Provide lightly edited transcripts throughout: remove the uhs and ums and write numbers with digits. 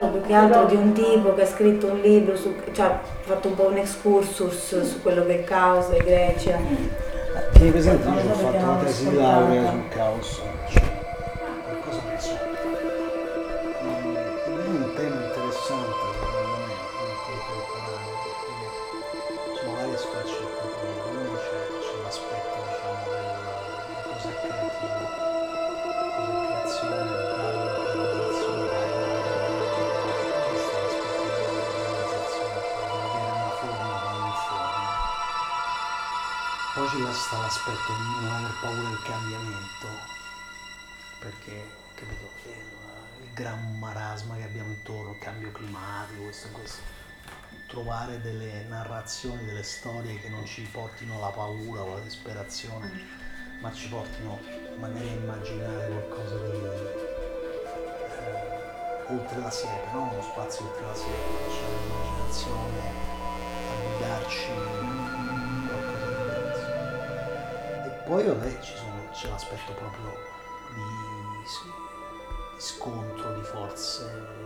Più che altro di un tipo che ha scritto un libro, cioè ha fatto un po' un excursus su quello che è caos e Grecia. Tieni presente, Non io lo ho so fatto perché la non l'ho tesi di laurea ascoltata. sul caos, cioè, qualcosa ne so. Ed è un tema interessante secondo me nel contemporaneo, perché sono varie sfaccettature. Uno c'è l'aspetto diciamo di cosa è creativo, cosa è creazione dall'improvvisazione alla realizzazione, poi sta l'aspetto della realizzazione, cioè di avere una forma da non forma. Poi sta l'aspetto di non aver paura del cambiamento, perché capito, il gran marasma che abbiamo intorno, il cambio climatico, questo. Trovare delle narrazioni, delle storie che non ci portino alla paura o alla disperazione, ma ci portino magari a immaginare qualcosa di oltre la siepe, no? Uno spazio oltre la siepe, lasciare l'immaginazione a guidarci in qualcosa di diverso. E poi vabbè c'è l'aspetto proprio di scontro di forze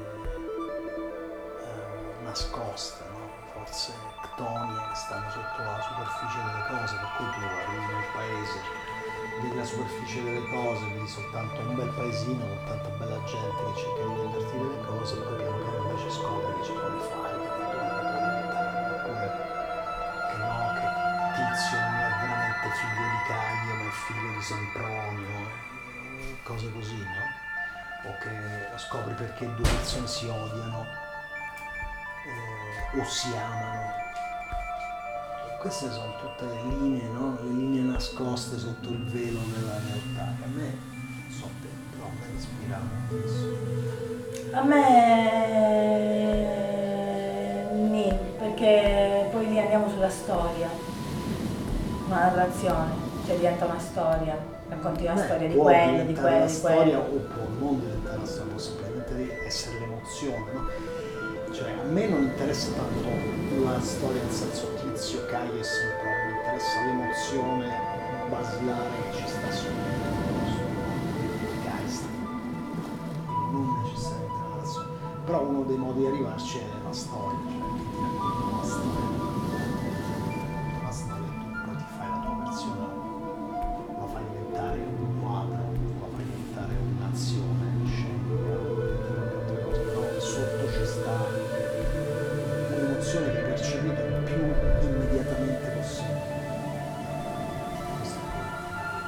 nascoste, no? Forze ctonie che stanno sotto la superficie delle cose, per cui tu arrivi nel paese, vedi la superficie delle cose, vedi soltanto un bel paesino con tanta bella gente che cerca di venderti delle cose, e poi piano piano invece scopri che ci sono le fabbriche, le montagne, oppure che no, che Tizio non è veramente figlio di Caio ma è figlio di Sempronio, cose così, no? O che scopri perché due persone si odiano o si amano. Queste sono tutte le linee, no? Le linee nascoste sotto il velo della realtà, che a me, non so te, però a me ispira moltissimo. A me nì, perché poi lì andiamo sulla storia, una narrazione, cioè diventa una storia, racconti una storia di Può quello, di diventare la quello, di storia quello. o può non diventare la storia, può semplicemente essere l'emozione, no? Cioè a me non interessa tanto la storia nel senso Tizio, Caio e Sempronio, mi interessa l'emozione basilare che ci sta sul geist, quindi non necessariamente la narrazione, però uno dei modi di arrivarci è la storia, cioè che ti raccontano la storia, la storia tu poi ti fai la tua versione, la fai diventare un quadro, la fai diventare un'azione scenica, altre cose, però sotto ci sta un'emozione che hai percepito il più immediatamente possibile. Questo è quello.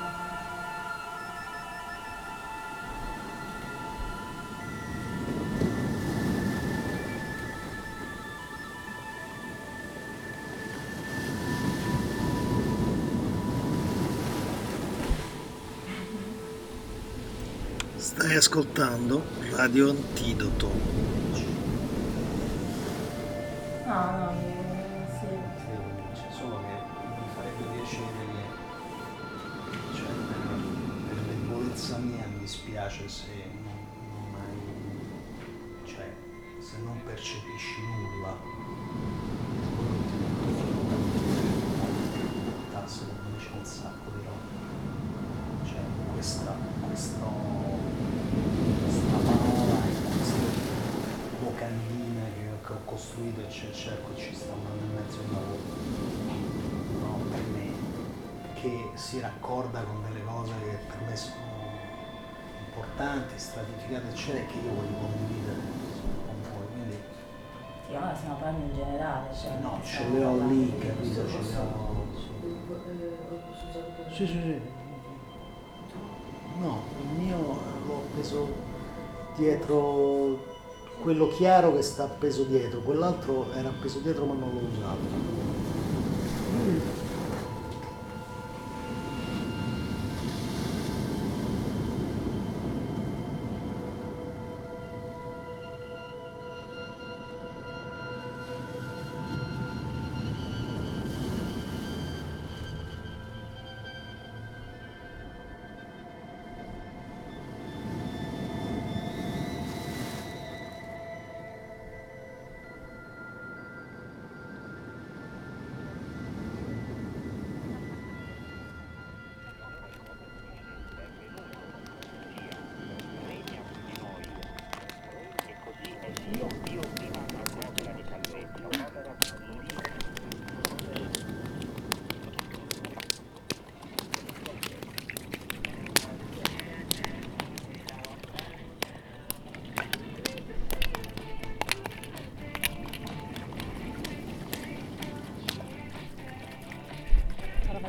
Stai ascoltando Radio Antidoto. No, no, sì. C'è solo che mi farebbe piacere che, cioè, per debolezza mia mi dispiace se non hai, cioè, se non percepisci nulla di quello che ti ho detto in realtà secondo me c'è un sacco di roba, cioè questa parola e queste locandine che ho costruito e cerco e ci sta andando in mezzo un lavoro, no, per me, che si raccorda con delle cose che per me sono importanti, stratificate, eccetera, e che io voglio condividere con voi. Quindi Sì, ora stiamo parlando in generale, cioè sì, no, ce stiamo le ho parlando lì, di... capito? Ce le ho. Sì, sì, sì. No, il mio l'ho preso dietro quello chiaro che sta appeso dietro, quell'altro era appeso dietro ma non l'ho usato.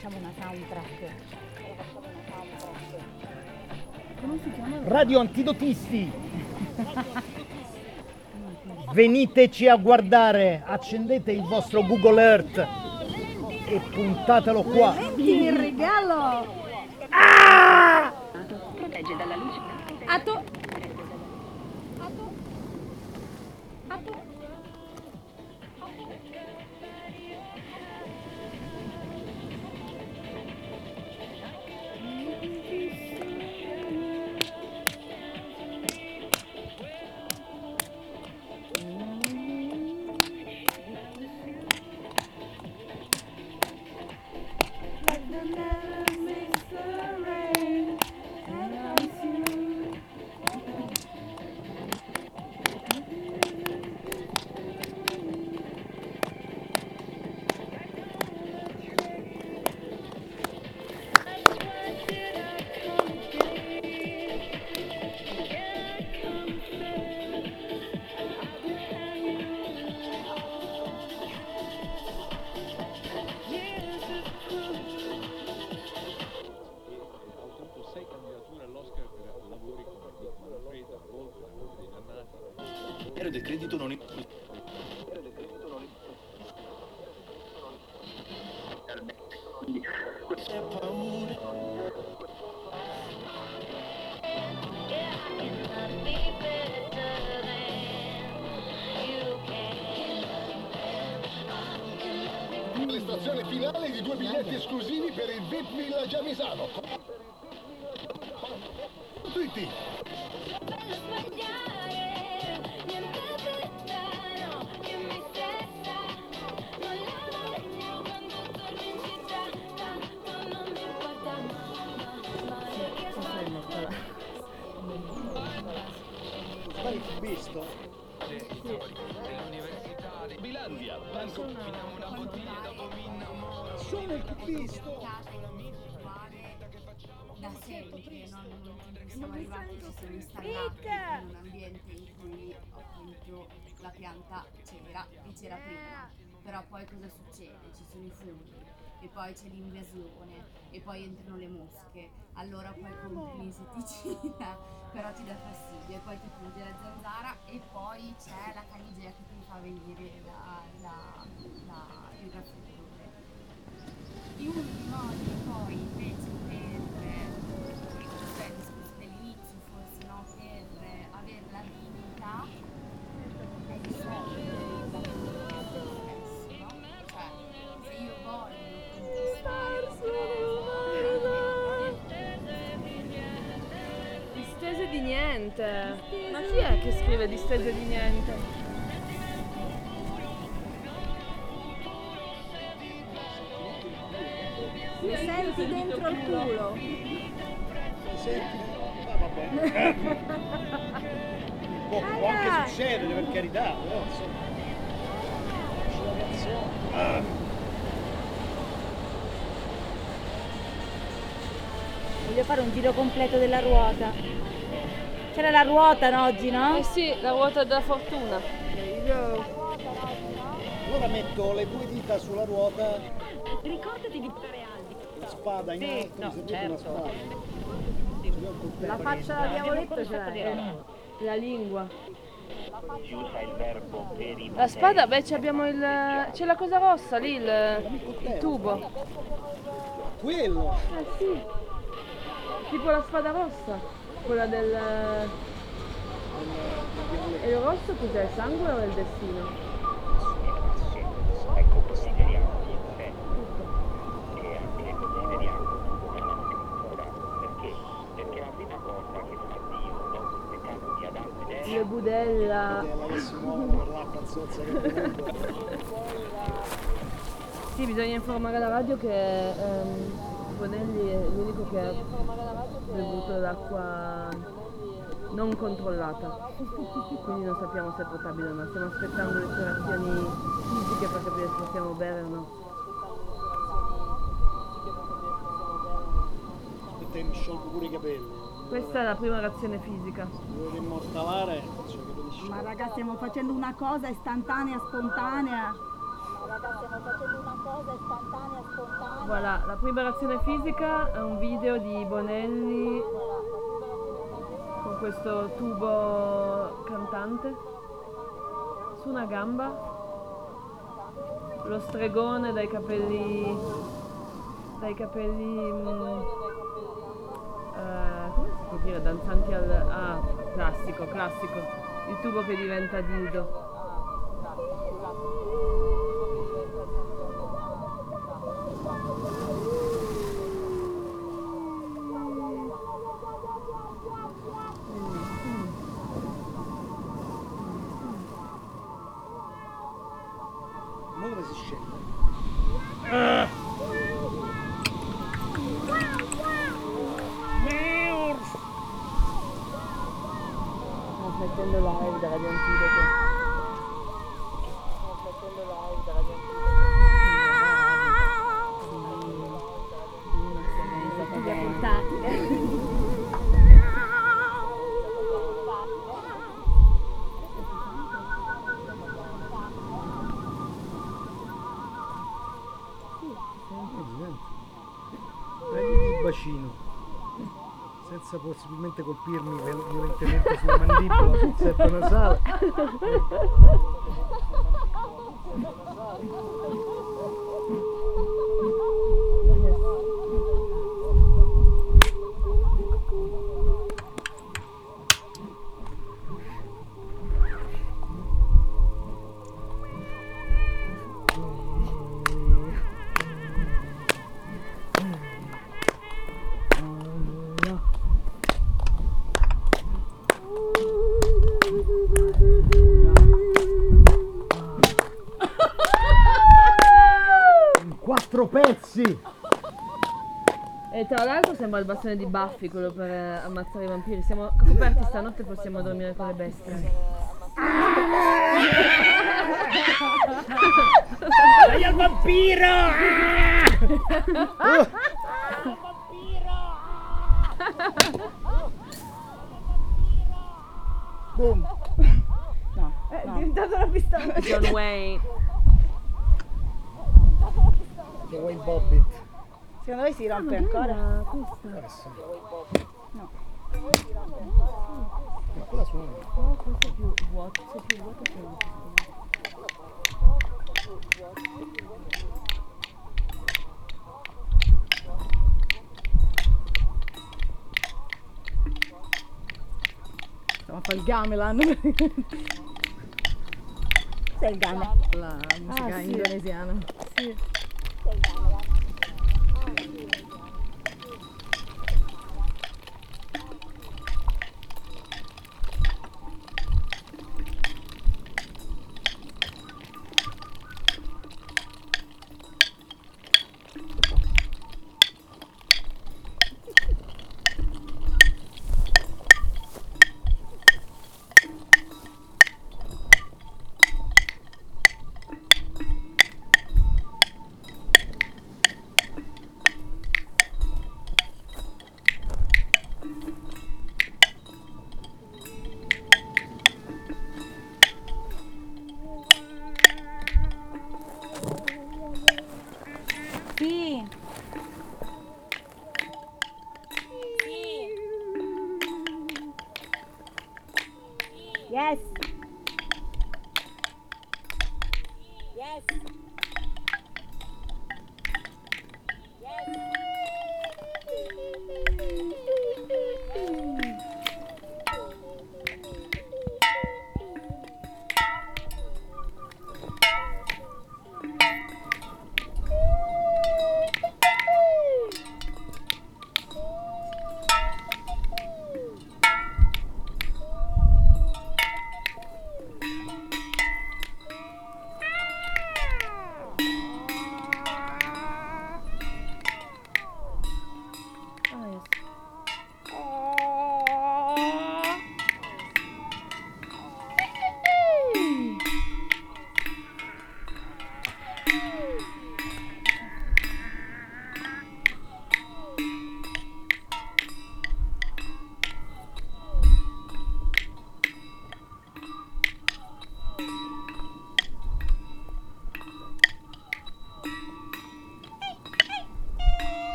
facciamo una soundtrack. Come si chiama? Radio Antidotisti! Veniteci a guardare, accendete il vostro Google Earth e puntatelo qua. Lenti in regalo! Protegge dalla luce. Atto! Del credito non L'estrazione finale di 2 biglietti esclusivi per il VIP Village a Misano. Tutti. Visto? Dell'università di Bilandia, banco, finiamo una bottiglia dopo Sono il cubisto! Da sempre, no? Nel momento in cui siamo arrivati ci siamo installati in un ambiente in cui appunto la pianta c'era prima, però poi cosa succede? Ci sono i funghi e poi c'è l'invasione e poi entrano le mosche, allora poi compri l'insetticida, però ti dà fastidio e poi ti punge la zanzara e poi c'è la canigea che ti fa venire il raffreddore. E uno dei modi poi invece cioè il discorso dell'inizio forse, no? Per avere la dignità è il solito stesso, no? Cioè se io voglio conquistare Distese di niente. Ma chi è che scrive distese di niente? Mi senti dentro il culo? Senti? Ah, vabbè. Può anche succedere, per carità, però insomma. Voglio fare un giro completo della ruota. C'era la ruota no, oggi, no? Eh sì, la ruota della fortuna. Allora metto le 2 dita sulla ruota, Ricordati di stare alti. la spada in alto, mi servirebbe una spada. La faccia da diavoletto ce l'hai. La lingua. Si usa il verbo per i La spada, beh, c'è la cosa rossa lì, il tubo. Quello! Sì. Tipo la spada rossa, quella del... E il rosso cos'è? Il sangue o il destino? Ecco, consideriamo il e anche consideriamo come la scrittura. Perché la prima cosa che fa Dio dopo il peccato di Adamo ed Eva Le budella. Quella che si muove per l'acqua zozza che prende. Sì, bisogna informare la radio che Bonelli è l'unico che ha bevuto l'acqua non controllata, quindi non sappiamo se è potabile o no. Stiamo aspettando le sue reazioni fisiche per capire se possiamo bere o no. Aspetta che mi sciolgo pure i capelli. Questa è la prima reazione fisica. Devo immortalare, Ma ragazzi, stiamo facendo una cosa istantanea, spontanea. Voilà, la preparazione fisica è un video di Bonelli con questo tubo cantante su una gamba, lo stregone dai capelli come si può dire, danzanti classico, il tubo che diventa dildo. Ma dove si scende? Stiamo mettendo live da Radio Antidoto. Prenditi il bacino, senza possibilmente colpirmi violentemente sulla mandibola, sul setto nasale. Quattro pezzi! E tra l'altro sembra il bastone di Buffy, quello per ammazzare i vampiri. Siamo coperti stanotte e possiamo dormire con le bestie. Dai al vampiro! Boom. No, è diventata una pistola. John Wayne. Che Wayne Bobbitt. Secondo voi si rompe ancora? Adesso. No. Ma quella suona. Oh, questo è più vuoto, che Stiamo a fare il gamelan. Cos'è il gamelan? La musica indonesiana. Sì.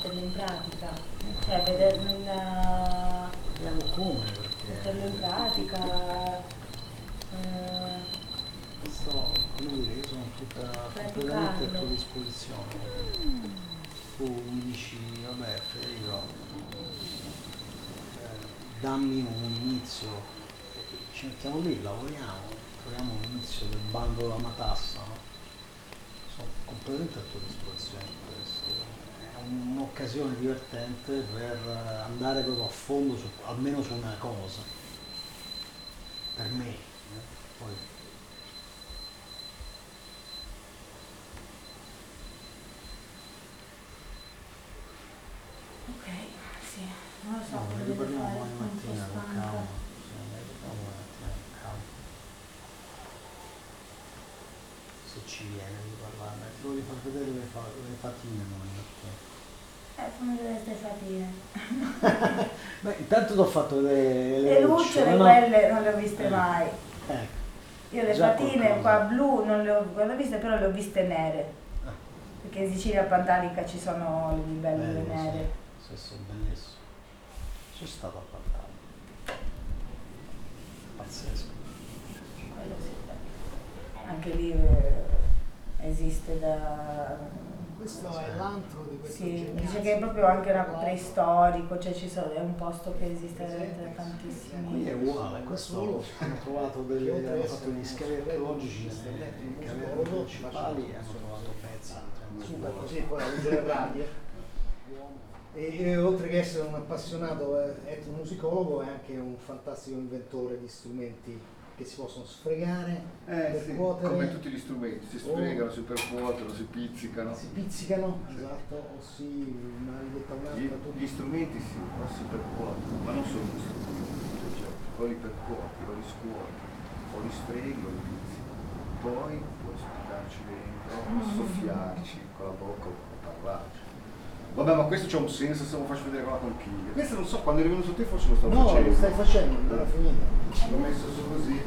metterlo in pratica, cioè vederlo come perché metterlo in pratica. Come dire, io sono completamente a tua disposizione. Tu mi dici, vabbè Federico, dammi un inizio, ci mettiamo lì, lavoriamo, troviamo un inizio del bando della matassa, no? Sono completamente a tua disposizione per questo. È un'occasione divertente per andare proprio a fondo almeno su una cosa, per me. Poi Ok, sì, non lo so. ne riparliamo domani mattina con calma. Se ci viene di parlarne, ti voglio far vedere le fatine domani mattina. Fammi vedere queste fatine. Beh, intanto ti ho fatto vedere Le lucciole, quelle non le ho viste mai. Io le Già fatine qualcosa. qua blu non le ho viste, però le ho viste nere. Perché in Sicilia a Pantalica ci sono le libellule nere. Sì, sono bellissimo. Sono stato a Pantalica. Pazzesco. Quello sì. Anche lì esiste da... Questo è l'antro di questo Sì, dice che è proprio anche preistorico, cioè è un posto che esiste veramente da tantissimi. Qui è uguale, questo hanno trovato hanno fatto degli scavi archeologici nelle caverne principali e hanno trovato pezzi. Super, così poi la luce del radio. E oltre che essere un appassionato etnomusicologo è anche un fantastico inventore di strumenti che si possono sfregare, percuotere. Come tutti gli strumenti, si sfregano, si percuotono, si pizzicano. Si pizzicano, esatto, o si maledetta un'altra. Gli strumenti sì, però si percuotono, ma non solo gli strumenti, cioè, o li percuoti, o li scuoti, o li sfreghi o li pizzichi. Poi puoi spiegarci dentro, soffiarci con la bocca o parlarci. Vabbè, ma questo c'ha un senso se lo faccio vedere con la conchiglia. Questo non so, quando eri venuto te forse lo stavo facendo. No, lo stai facendo, non era finito. L'ho messo su così.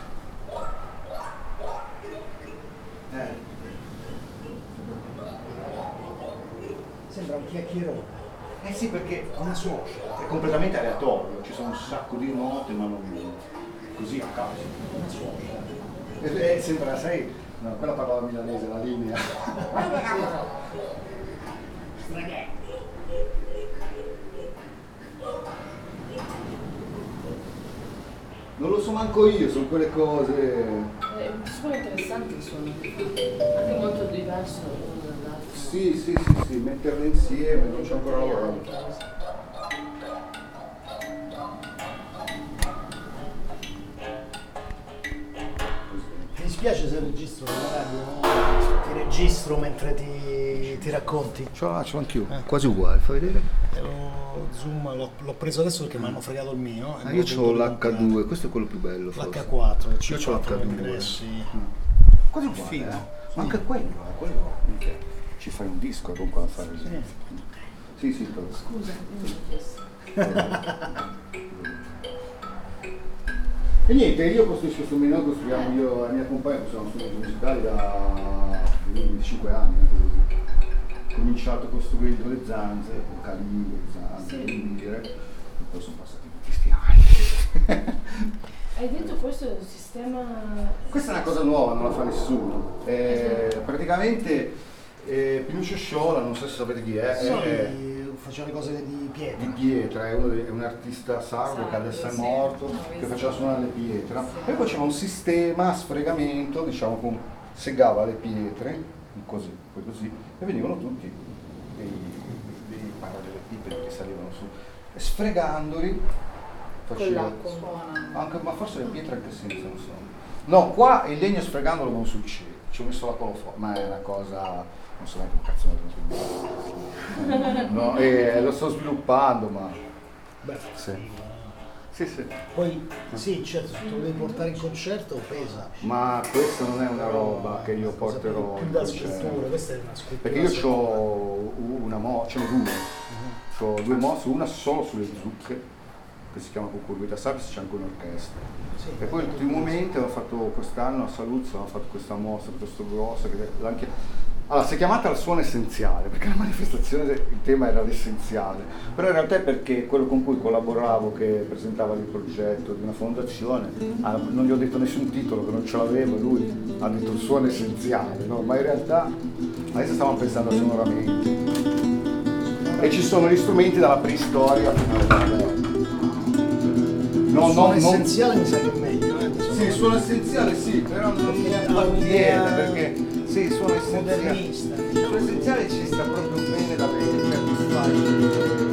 Sembra un chiacchierone. Eh sì, perché una suocera è completamente aleatorio, ci sono un sacco di note, ma non così a caso. Una suocera. Sembra, sai, no, quella parlava milanese, la linea. Non lo so manco io, sono quelle cose. Sono interessanti il suono, anche molto diverso l'uno dall'altro. Sì, metterle insieme, non c'è ancora lavorato. Ti dispiace se registro la radio? Ti registro mentre ti racconti? Ce l'ho anch'io, quasi uguale, fai vedere? Lo zoom l'ho preso adesso perché mi hanno fregato il mio. Io ho l'H2, questo è quello più bello. L'H4, il Io ho C4 l'H2. ingressi. Quasi uguale. Anche quello. Ci fai un disco con qua a fare il Sì, però. Scusa, io mi ho chiesto. E niente, io costruisco questo menù, costruiamo io e la mia compagna, costruiamo strumenti musicali da 25 anni, così. Ho cominciato costruendo le zanze, con calimbo, zanze, lire, e poi sono passati tutti questi anni. Hai detto questo è un sistema... Questa è una cosa nuova, non la fa nessuno. Praticamente Pinuccio Sciola, non so se sapete chi è. Faceva le cose di pietra. Di pietra, è un artista sardo che adesso è morto, che faceva suonare le pietre. E poi c'era un sistema a sfregamento, diciamo, segava le pietre, così, poi così, e venivano tutti dei parallelelepipedi che salivano su, e sfregandoli faceva anche, ma forse le pietre anche senza, non so. No, qua il legno sfregandolo non succede, ci ho messo la coloforma, ma è una cosa, non so neanche un cazzo no, lo sto sviluppando, ma beh, sì. Poi sì, certo, se tu lo devi portare in concerto pesa. Ma questa non è una roba che io porterò in concerto. Questa è una scrittura. Perché io ho una mossa, ho due mosse, una solo sulle zucche, che si chiama Cucurbita Sapiens, c'è anche un'orchestra. Sì, e poi ultimamente ho fatto quest'anno a Saluzzo, ho fatto questa mossa piuttosto grossa, che anche Allora, si è chiamata il suono essenziale, perché la manifestazione, il tema era l'essenziale, però in realtà è perché quello con cui collaboravo, che presentava il progetto di una fondazione, non gli ho detto nessun titolo, che non ce l'avevo, lui ha detto il suono essenziale, no? Ma in realtà adesso stavamo pensando a sonoramenti. E ci sono gli strumenti dalla preistoria fino alla moderna. Il suono essenziale mi sa che è meglio, Sì, il suono essenziale sì, però non mi appartiene, perché sì, il suono essenziale. Il suono essenziale ci sta proprio bene da bene, cioè mi fai.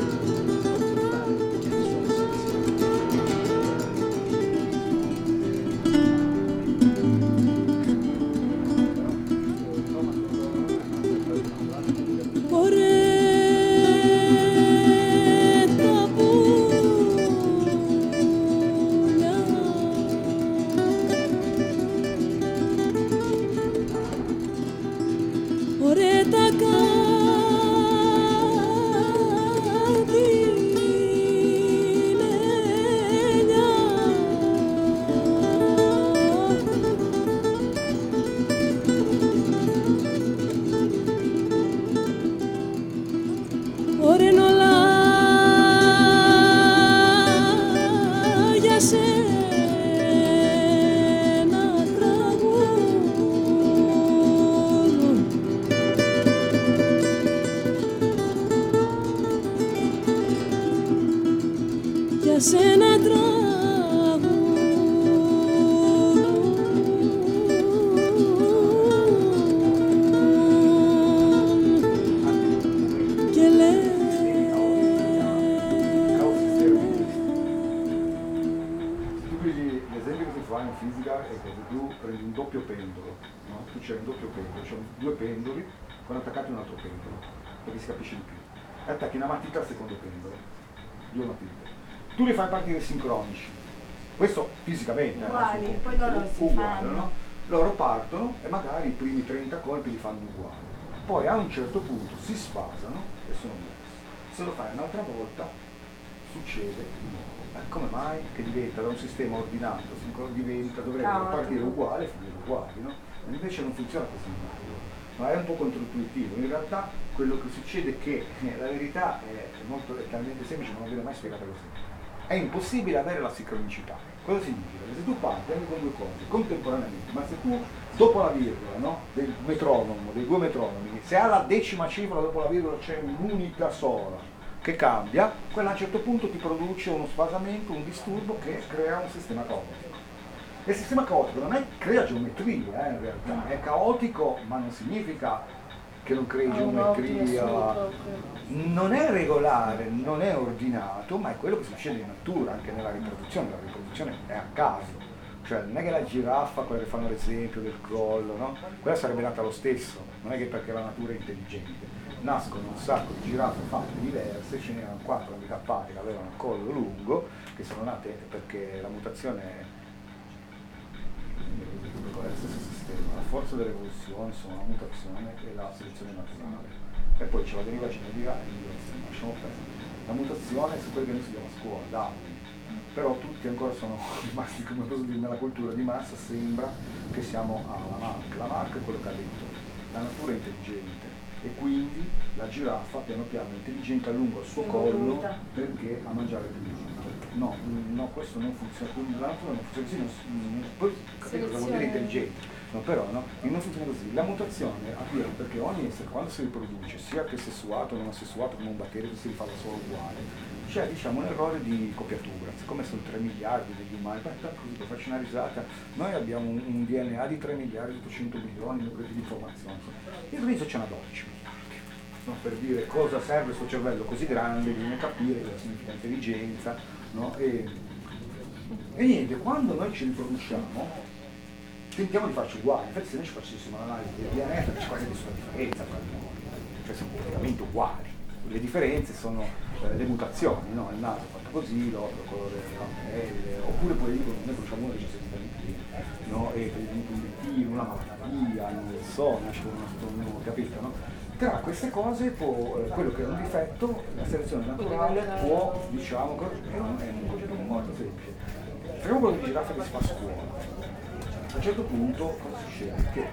Attacchi una matita al secondo pendolo, 2 matite. Tu li fai partire sincronici, questo fisicamente. Uguali, poi loro si fanno. No? Loro partono e magari i primi 30 colpi li fanno uguali. Poi a un certo punto si sfasano e sono diversi. Se lo fai un'altra volta succede di nuovo. Come mai? Che diventa da un sistema ordinato, diventa, dovrebbero partire uguali e finire uguali, no? E invece non funziona così. Ma è un po' controintuitivo. In realtà quello che succede è che la verità è talmente semplice, ma non viene mai spiegata così. È impossibile avere la sincronicità. Cosa significa? Se tu parti anche con 2 cose contemporaneamente, ma se tu dopo la virgola, no, del metronomo, dei 2 metronomi, se alla 10ª cifra dopo la virgola c'è un'unica sola che cambia, quella a un certo punto ti produce uno sfasamento, un disturbo che crea un sistema caotico. Il sistema caotico non è crea geometria, in realtà, è caotico, ma non significa che non crei geometria, non è regolare, non è ordinato, ma è quello che succede in natura, anche nella riproduzione. La riproduzione è a caso, cioè non è che la giraffa, quella che fanno l'esempio del collo, no? Quella sarebbe nata lo stesso, non è che perché la natura è intelligente. Nascono un sacco di giraffe fatte diverse, ce n'erano 4 handicappate che avevano il collo lungo, che sono nate perché la mutazione è lo stesso sistema, la forza dell'evoluzione sono la mutazione e la selezione naturale, e poi c'è la deriva genetica e l'individuazione. Lasciamo perdere. La mutazione è su quello che noi studiamo a scuola, Darwin, però tutti ancora sono rimasti, come posso dire, nella cultura di massa. Sembra che siamo alla Lamarck. Lamarck è quello che ha detto: la natura è intelligente e quindi la giraffa piano piano è intelligente a lungo il suo collo perché a mangiare più di tutto. No, questo non funziona, la natura non funziona così, poi capite cosa vuol dire intelligente, no, però no, non funziona così. La mutazione avviene perché ogni essere, quando si riproduce, sia che sessuato o non sessuato, come un batterio che si rifà da solo uguale, c'è diciamo un errore di copiatura. Siccome sono 3 miliardi degli umani, così per farci una risata, noi abbiamo un DNA di 3 miliardi e 800 milioni nuclei di informazioni, in mezzo c'è una 12 miliardi. No, per dire cosa serve questo cervello così grande, bisogna capire cosa significa intelligenza, no? E niente, quando noi ci riproduciamo tentiamo di farci uguali. Infatti se noi ci facessimo un'analisi del DNA c'è quasi nessuna differenza tra di noi, cioè siamo praticamente uguali. Le differenze sono le mutazioni, no? Il naso è fatto così, l'occhio, il colore della pelle, oppure poi dicono noi facciamo uno che ci sente di più, no? E per esempio un obiettivo, una malattia, non lo so, nasce con uno, capito, no? Tra queste cose quello che è un difetto, la selezione naturale può, diciamo, è un concetto molto semplice. Facciamo quello di giraffa che si fa a scuola. A un certo punto cosa succede? Che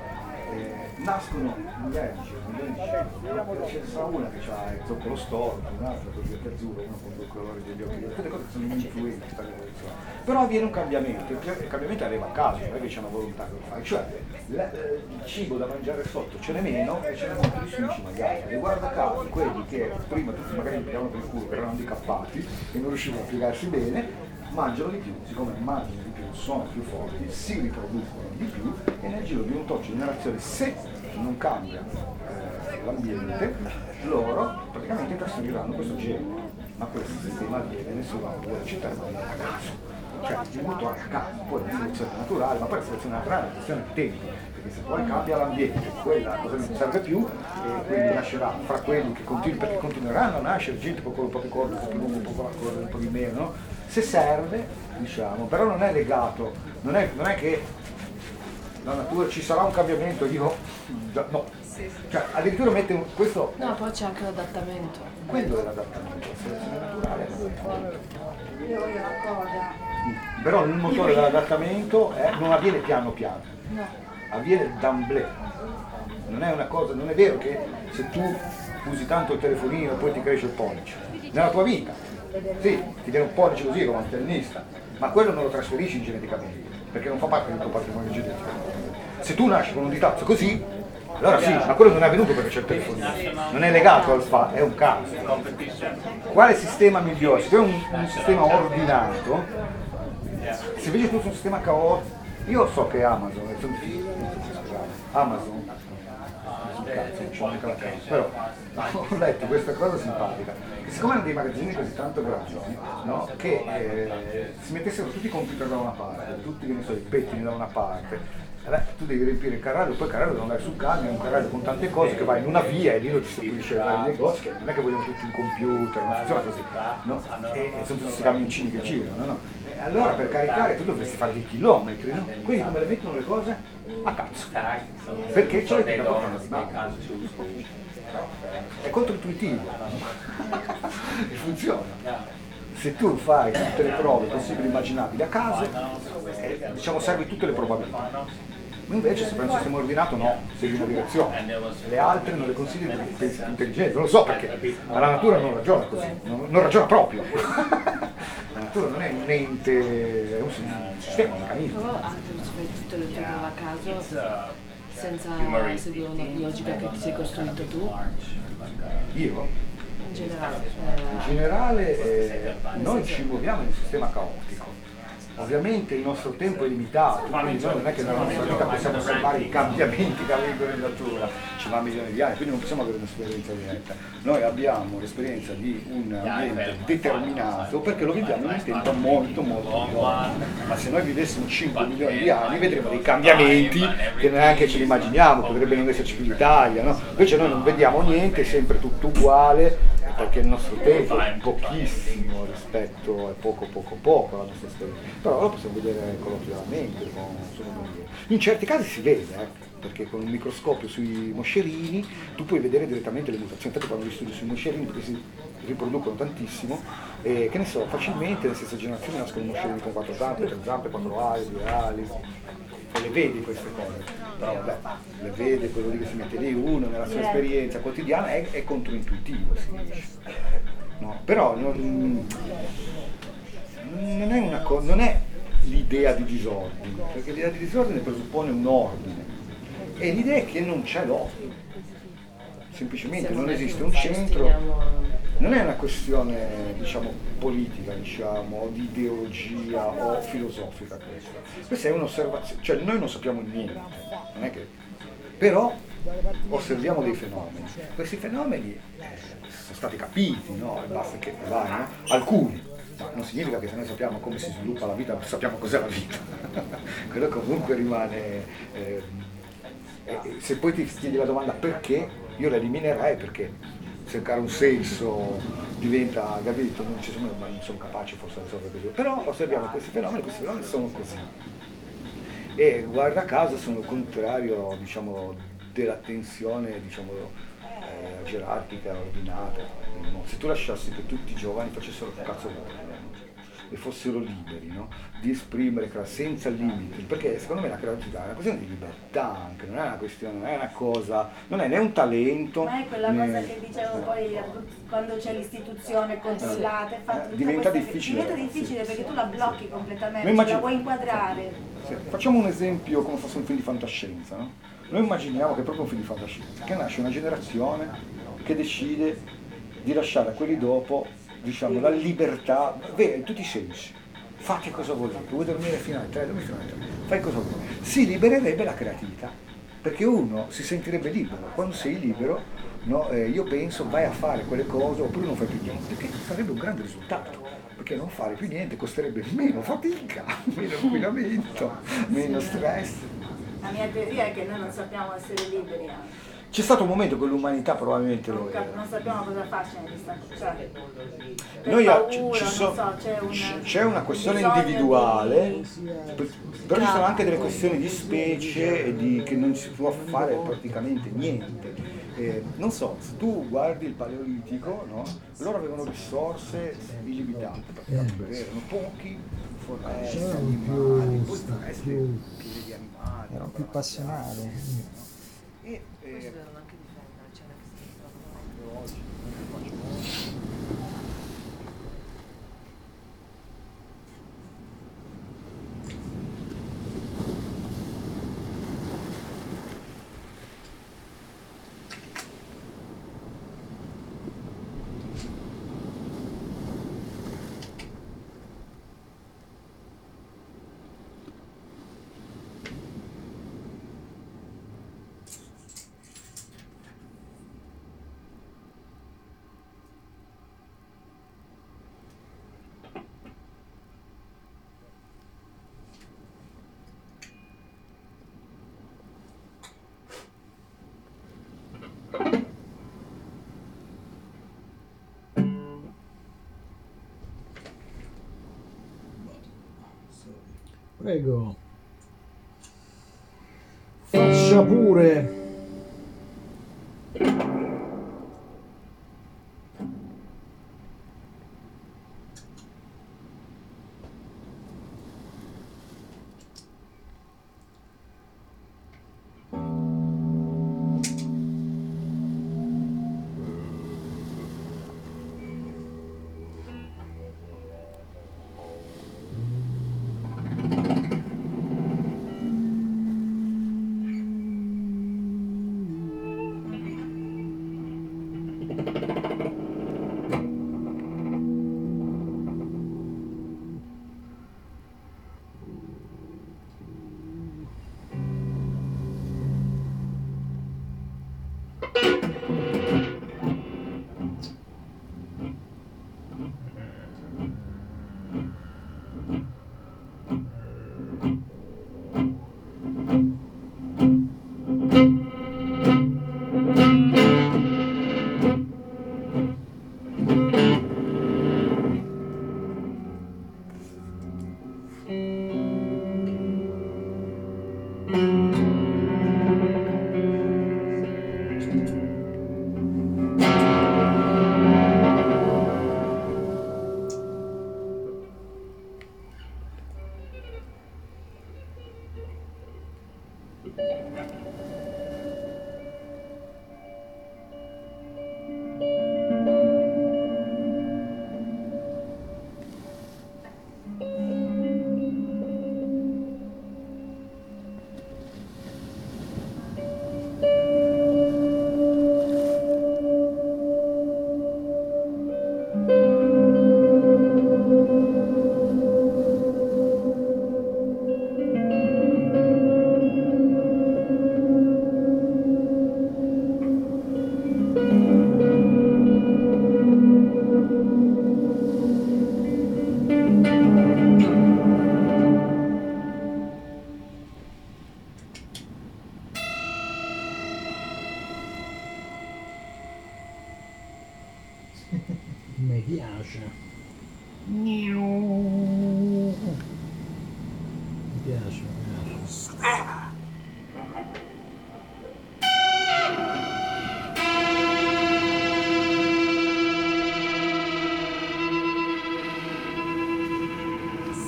nascono migliaia di cellule, ce ne sarà una che ha il zoccolo storto, un'altra con gli occhi azzurri, una con il colore degli occhi, tutte le cose sono influenti, però avviene un cambiamento, il cambiamento arriva a caso, non è che c'è una volontà che lo fa, cioè il cibo da mangiare sotto ce n'è meno e ce n'è molto di su in cima agli altri, e guarda caso quelli che prima tutti magari mi pigliavano per il culo, che erano handicappati e non riuscivano a piegarsi bene, mangiano di più, siccome mangiano di più, sono più forti, si riproducono di più e nel giro di un tot generazione, se non cambia l'ambiente, loro praticamente trasferiranno questo gene, ma questo sistema avviene, nessuno vuole accettare, ma viene a caso. Cioè il motore a caso, poi la selezione naturale, ma poi la selezione naturale è una questione di tempo, perché se poi cambia l'ambiente, quella cosa non serve più e quindi nascerà fra quelli che perché continueranno a nascere gente con un po' più corto, un po' più lungo, un po' con la corda, un po' di meno, no? Se serve, diciamo, però non è legato, non è che la natura ci sarà un cambiamento, no. Cioè addirittura mette questo. No, poi c'è anche l'adattamento. Quello è l'adattamento, la selezione naturale è l'adattamento. Io voglio una coda. Però il motore dell'adattamento non avviene piano piano, avviene d'amblè. Non è una cosa, non è vero che se tu usi tanto il telefonino e poi ti cresce il pollice. Nella tua vita, sì, ti viene un pollice così come un tennista, ma quello non lo trasferisci geneticamente, perché non fa parte del tuo patrimonio genetico. Se tu nasci con un ditazzo così, allora sì, ma quello non è avvenuto perché c'è il telefonino, non è legato al fatto, è un caso. Quale sistema migliore? Se tu hai un sistema ordinato, se invece tu sei un sistema caotico, io so che Amazon, però ho letto questa cosa simpatica, che siccome hanno dei magazzini così tanto grandi, no? Che si mettessero tutti i computer da una parte, tutti i pettini da una parte, tu devi riempire il carrello, poi il carrello devi andare sul camion, è un carrello con tante cose che vai in una via e lì lo distribuisce ai vari negozi, che non è che vogliono tutti un computer, non funziona così, no? E sono tutti questi camioncini che girano, no? E allora per caricare tu dovresti fare dei chilometri, no? Quindi come le mettono le cose? A cazzo. Perché c'è l'hai portata di mano. È controintuitivo. E funziona. Se tu fai tutte le prove possibili e immaginabili a caso, diciamo servi tutte le probabilità. Invece se fai un sistema ordinato no, segui una direzione. Le altre non le consideri intelligenti, non lo so perché, ma la natura non ragiona così, non ragiona proprio. La natura non è un ente, è un sistema, un meccanismo. Però anche se fai tutte le prove a caso, senza seguire una logica che ti sei costruito tu. Io? In generale. In generale noi ci muoviamo in un sistema caotico. Ovviamente il nostro tempo è limitato, quindi noi non è che nella nostra vita possiamo osservare i cambiamenti che avvengono in natura, ci va milioni di anni, quindi non possiamo avere un'esperienza diretta. Noi abbiamo l'esperienza di un ambiente determinato perché lo viviamo in un tempo molto lungo. Ma se noi vivessimo 5 milioni di anni vedremo dei cambiamenti che neanche ce li immaginiamo, potrebbe non esserci più l'Italia, no? Invece noi non vediamo niente, è sempre tutto uguale, perché il nostro tempo è pochissimo rispetto a poco la nostra esperienza, però lo possiamo vedere con l'occhio della mente, in certi casi si vede, perché con un microscopio sui moscerini tu puoi vedere direttamente le mutazioni, infatti fanno gli studi sui moscerini perché si riproducono tantissimo e che ne so, facilmente nelle stesse generazioni nascono moscerini con 4 zampe, 3 zampe, 4 ali, 2 ali, e le vedi queste cose, però vabbè, le vede quello lì che si mette lì, uno nella sua esperienza quotidiana è controintuitivo, si dice. No, però non è una cosa, non è l'idea di disordine, perché l'idea di disordine presuppone un ordine e l'idea è che non c'è l'ordine, semplicemente non esiste un centro. Non è una questione, diciamo, politica, diciamo, o di ideologia o filosofica questa è un'osservazione, cioè noi non sappiamo niente, non è che, però osserviamo dei fenomeni. Questi fenomeni sono stati capiti, no? E basta che vai, no? Alcuni, ma non significa che se noi sappiamo come si sviluppa la vita, sappiamo cos'è la vita. Quello comunque rimane. Se poi ti chiedi la domanda perché, io la eliminerei perché cercare un senso diventa, capito, non sono capace forse di risolvere così, però osserviamo questi fenomeni sono così. E guarda caso sono il contrario, diciamo, della tensione, diciamo, gerarchica, ordinata. Se tu lasciassi che tutti i giovani facessero che cazzo vogliono, e fossero liberi, no? Di esprimere senza limiti, perché secondo me la creatività è una questione di libertà anche, non è una questione, non è una cosa, non è né un talento. Ma è quella cosa che dicevo poi quando c'è l'istituzione controllata, diventa difficile. Diventa difficile perché tu la blocchi completamente, Noi la vuoi inquadrare. Sì. Facciamo un esempio come fosse un film di fantascienza, no? Noi immaginiamo che è proprio un film di fantascienza, che nasce una generazione che decide di lasciare a quelli dopo, diciamo, la libertà, in tutti i sensi. Fate cosa volete, vuoi dormire fino alle 3, dormi fino alle 3, fai cosa vuoi. Si libererebbe la creatività, perché uno si sentirebbe libero. Quando sei libero, no, io penso vai a fare quelle cose oppure non fai più niente, che sarebbe un grande risultato, perché non fare più niente costerebbe meno fatica, meno inquinamento, meno stress. La mia teoria è che noi non sappiamo essere liberi. C'è stato un momento che l'umanità probabilmente lo era. Non sappiamo cosa farci c'è una questione individuale, però ci sono anche delle questioni di specie e che non si può fare praticamente niente. Non so, se tu guardi il Paleolitico, no? Loro avevano risorse illimitate, erano pochi, foreste, animali, poi foreste piene di animali. Erano più passionali. E devono anche difendere, c'è una Prego. Faccia pure.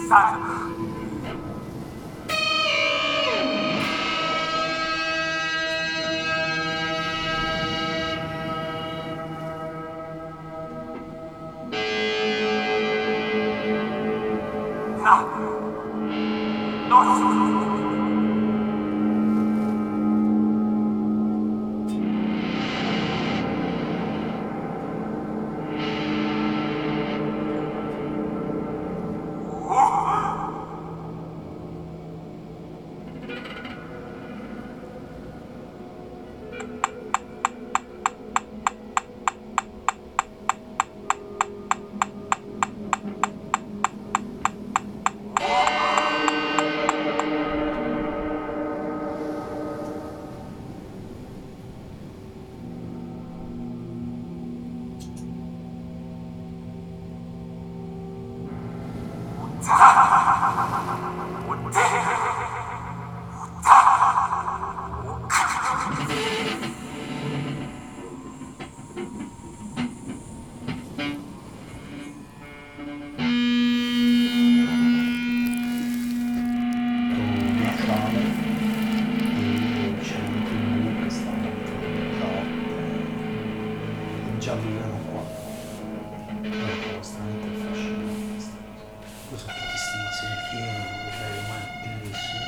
Già vivevano qua. Era estremamente affascinante questa cosa. Poi sono tutti sti maselfieri, dei umani bellissimi.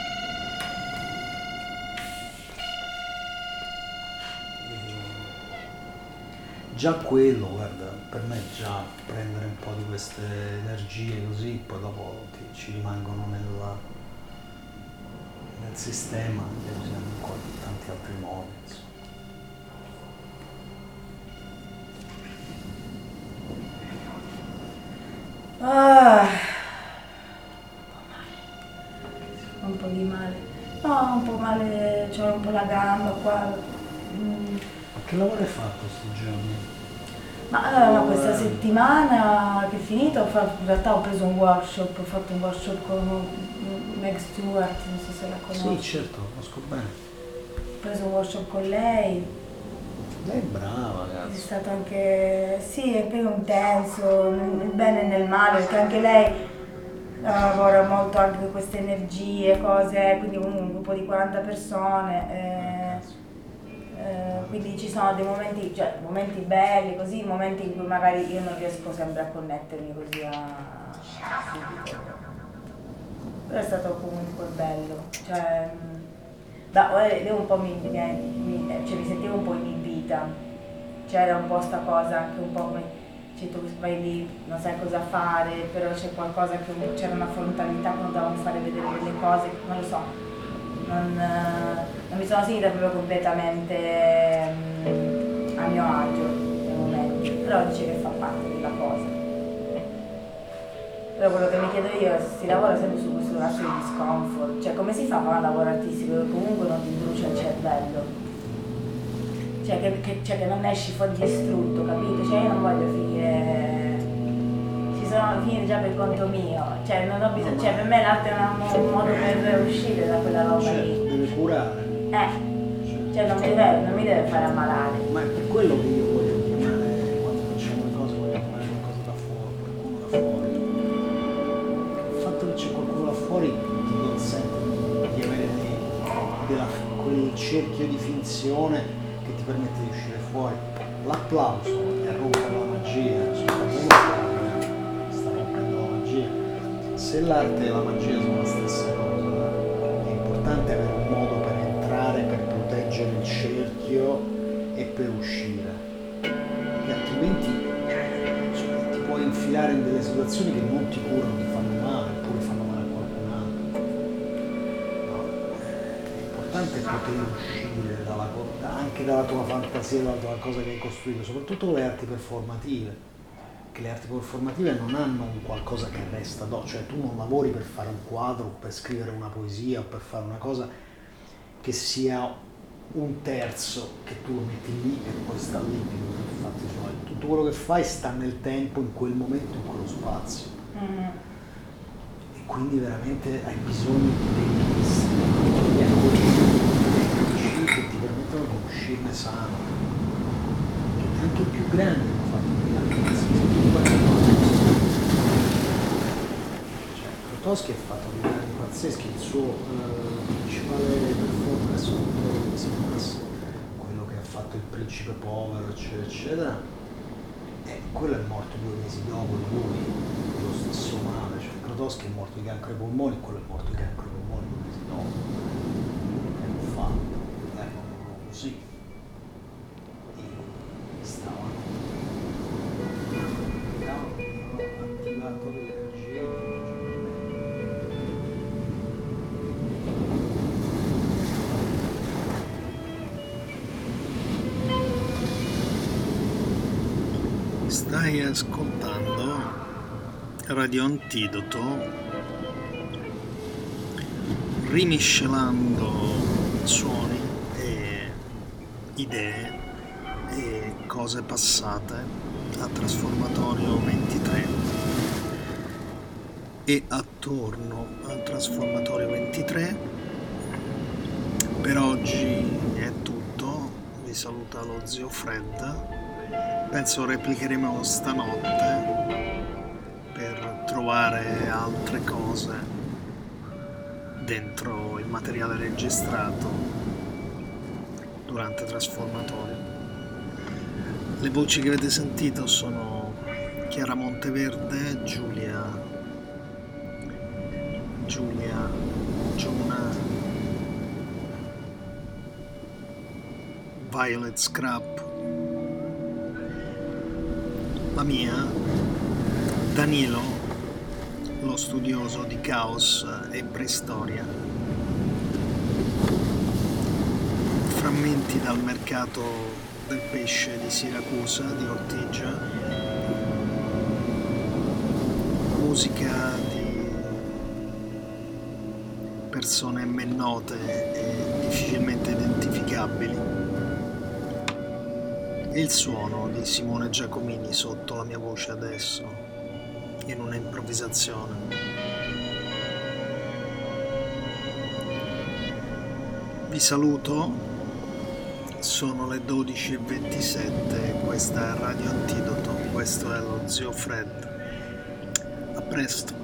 Già quello, guarda, per me già prendere un po' di queste energie così, poi dopo ci rimangono nel sistema, le usiamo in tanti altri modi, insomma. Un po' di male. No, un po' male, c'ho un po' la gamba qua. Ma che lavoro hai fatto questi giorni? Ma questa settimana che è finita, in realtà ho preso un workshop, ho fatto un workshop con Meg Stewart, non so se la conosci. Sì, certo, conosco bene. Ho preso un workshop con lei. Lei è brava, ragazzi. È stato anche, sì, anche intenso, nel bene e nel male, perché anche lei lavora molto anche con queste energie, cose, quindi comunque un gruppo di 40 persone. Quindi ci sono dei momenti, cioè momenti belli, così, momenti in cui magari io non riesco sempre a connettermi così subito. Però è stato comunque bello, cioè, io un po' mi sentivo un po' inibita, c'era un po' sta cosa, anche un po' come, cioè, tu vai lì, non sai cosa fare, però c'è qualcosa che, c'era una frontalità quando dovevamo fare vedere delle cose, non lo so. Non mi sono sentita proprio completamente a mio agio nei momenti, però dice che fa parte della cosa. Però quello che mi chiedo io è se si lavora sempre su questo lasso di discomfort, cioè come si fa a fare un lavoro artistico che comunque non ti brucia il cervello? Cioè che non esci fuori distrutto, capito? Cioè io non voglio finire già per conto mio, cioè non ho bisogno, cioè per me l'arte è un modo per uscire da quella roba lì. Deve curare. Cioè non mi deve fare ammalare. Ma è per quello che io voglio chiamare, quando facciamo le cose, voglio chiamare qualcosa da fuori, qualcuno da fuori. Il fatto che c'è qualcuno da fuori ti consente di avere quel cerchio di finzione che ti permette di uscire fuori. L'applauso è rompere la magia, se l'arte e la magia sono la stessa cosa, è importante avere un modo per entrare, per proteggere il cerchio e per uscire, perché altrimenti ti puoi infilare in delle situazioni che non ti curano, ti fanno male, oppure fanno male a qualcun altro. No? È importante poter uscire anche dalla tua fantasia, dalla cosa che hai costruito, soprattutto con le arti performative. Che le arti performative non hanno un qualcosa che resta dopo, cioè tu non lavori per fare un quadro, o per scrivere una poesia, o per fare una cosa che sia un terzo, che tu lo metti lì e poi sta lì. Infatti, cioè, tutto quello che fai sta nel tempo, in quel momento, in quello spazio. E quindi veramente hai bisogno di accordi che ti permettono di uscirne sano, che anche i più grandi hanno fatto Grotowski ha fatto dei brani pazzeschi, il suo principale performance sul quello che ha fatto Il Principe Povero, eccetera, eccetera, quello è morto 2 mesi dopo lui, lo stesso male, cioè Grotowski è morto di cancro ai polmoni, quello è morto di cancro ai polmoni 2 mesi dopo, che hanno fatto, così, e stavano attivato l'energia. Stai ascoltando Radio Antidoto, rimiscelando suoni e idee e cose passate a Trasformatorio 23 e attorno al Trasformatorio 23. Per oggi è tutto, vi saluta lo zio Fred. Penso replicheremo stanotte per trovare altre cose dentro il materiale registrato durante Trasformatorio. Le voci che avete sentito sono Chiara Monteverde, Giulia, Giuna, Violet Scrap, la mia, Danilo, lo studioso di caos e preistoria. Frammenti dal mercato del pesce di Siracusa, di Ortigia. Musica di persone men note e difficilmente identificabili. E il suono di Simone Giacomini sotto la mia voce adesso, in una improvvisazione. Vi saluto, sono le 12:27, questa è Radio Antidoto, questo è lo zio Fred. A presto.